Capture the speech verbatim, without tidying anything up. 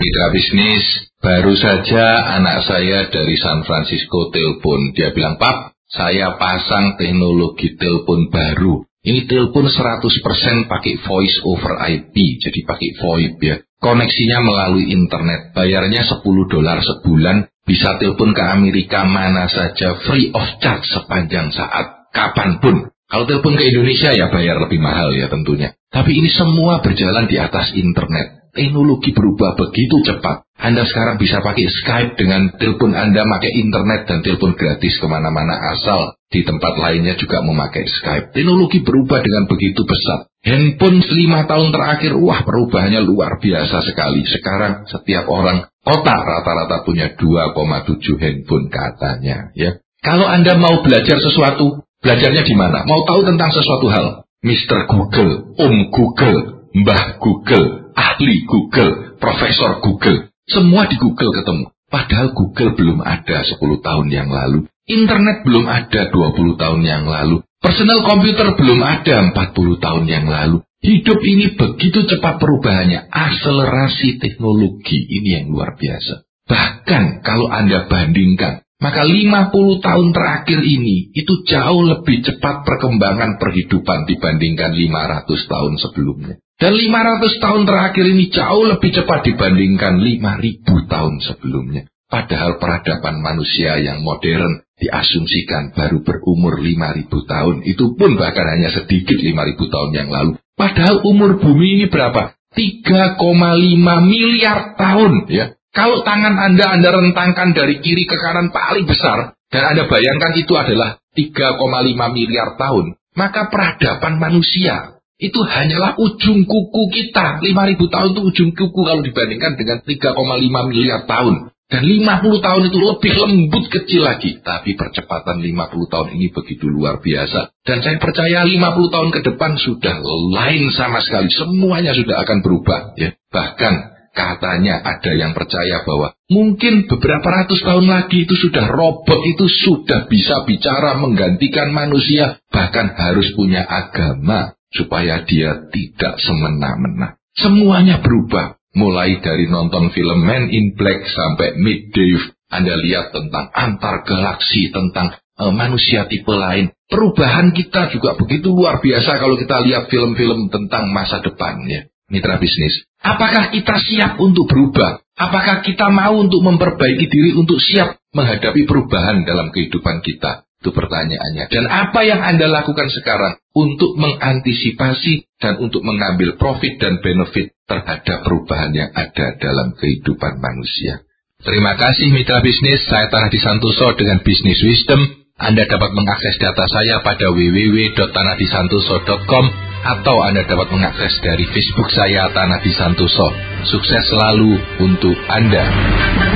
Mitra bisnis, baru saja anak saya dari San Francisco telepon. Dia bilang, Pak, saya pasang teknologi telepon baru. Ini telepon seratus persen pakai voice over I P, jadi pakai VoIP ya. Koneksinya melalui internet, bayarnya sepuluh dolar sebulan, bisa telepon ke Amerika mana saja, free of charge sepanjang saat, kapanpun. Kalau telepon ke Indonesia ya bayar lebih mahal ya tentunya. Tapi ini semua berjalan di atas internet. Teknologi berubah begitu cepat. Anda sekarang bisa pakai Skype dengan telepon Anda pakai internet dan telepon gratis kemana-mana asal di tempat lainnya juga memakai Skype. Teknologi berubah dengan begitu pesat. Handphone lima tahun terakhir, wah perubahannya luar biasa sekali. Sekarang setiap orang kota rata-rata punya dua koma tujuh handphone katanya. Ya. Kalau Anda mau belajar sesuatu, belajarnya di mana? Mau tahu tentang sesuatu hal? mister Google, Om Google, Mbah Google, ahli Google, Profesor Google. Semua di Google ketemu. Padahal Google belum ada sepuluh tahun yang lalu. Internet belum ada dua puluh tahun yang lalu. Personal komputer belum ada empat puluh tahun yang lalu. Hidup ini begitu cepat perubahannya. Akselerasi teknologi ini yang luar biasa. Bahkan kalau Anda bandingkan, maka lima puluh tahun terakhir ini itu jauh lebih cepat perkembangan perhidupan dibandingkan lima ratus tahun sebelumnya. Dan lima ratus tahun terakhir ini jauh lebih cepat dibandingkan lima ribu tahun sebelumnya. Padahal peradaban manusia yang modern diasumsikan baru berumur lima ribu tahun. Itu pun bahkan hanya sedikit lima ribu tahun yang lalu. Padahal umur bumi ini berapa? tiga koma lima miliar tahun ya. Kalau tangan Anda, Anda rentangkan dari kiri ke kanan paling besar, dan Anda bayangkan itu adalah tiga koma lima miliar tahun, maka peradaban manusia itu hanyalah ujung kuku kita. lima ribu tahun itu ujung kuku kalau dibandingkan dengan tiga koma lima miliar tahun. Dan lima puluh tahun itu lebih lembut kecil lagi. Tapi percepatan lima puluh tahun ini begitu luar biasa. Dan saya percaya lima puluh tahun ke depan sudah lain sama sekali. Semuanya sudah akan berubah. Ya. Bahkan katanya ada yang percaya bahwa mungkin beberapa ratus tahun lagi itu sudah robot itu sudah bisa bicara menggantikan manusia. Bahkan harus punya agama supaya dia tidak semena-mena. Semuanya berubah. Mulai dari nonton film Men in Black sampai Mid-Dave. Anda lihat tentang antar galaksi, tentang uh, manusia tipe lain. Perubahan kita juga begitu luar biasa kalau kita lihat film-film tentang masa depan ya. Mitra bisnis, apakah kita siap untuk berubah? Apakah kita mau untuk memperbaiki diri untuk siap menghadapi perubahan dalam kehidupan kita? Itu pertanyaannya. Dan apa yang Anda lakukan sekarang untuk mengantisipasi dan untuk mengambil profit dan benefit terhadap perubahan yang ada dalam kehidupan manusia? Terima kasih mitra bisnis, saya Tanadi Santoso dengan Business Wisdom. Anda dapat mengakses data saya pada w w w dot tanadisantoso dot com atau Anda dapat mengakses dari Facebook saya Tanadi Santoso. Sukses selalu untuk Anda.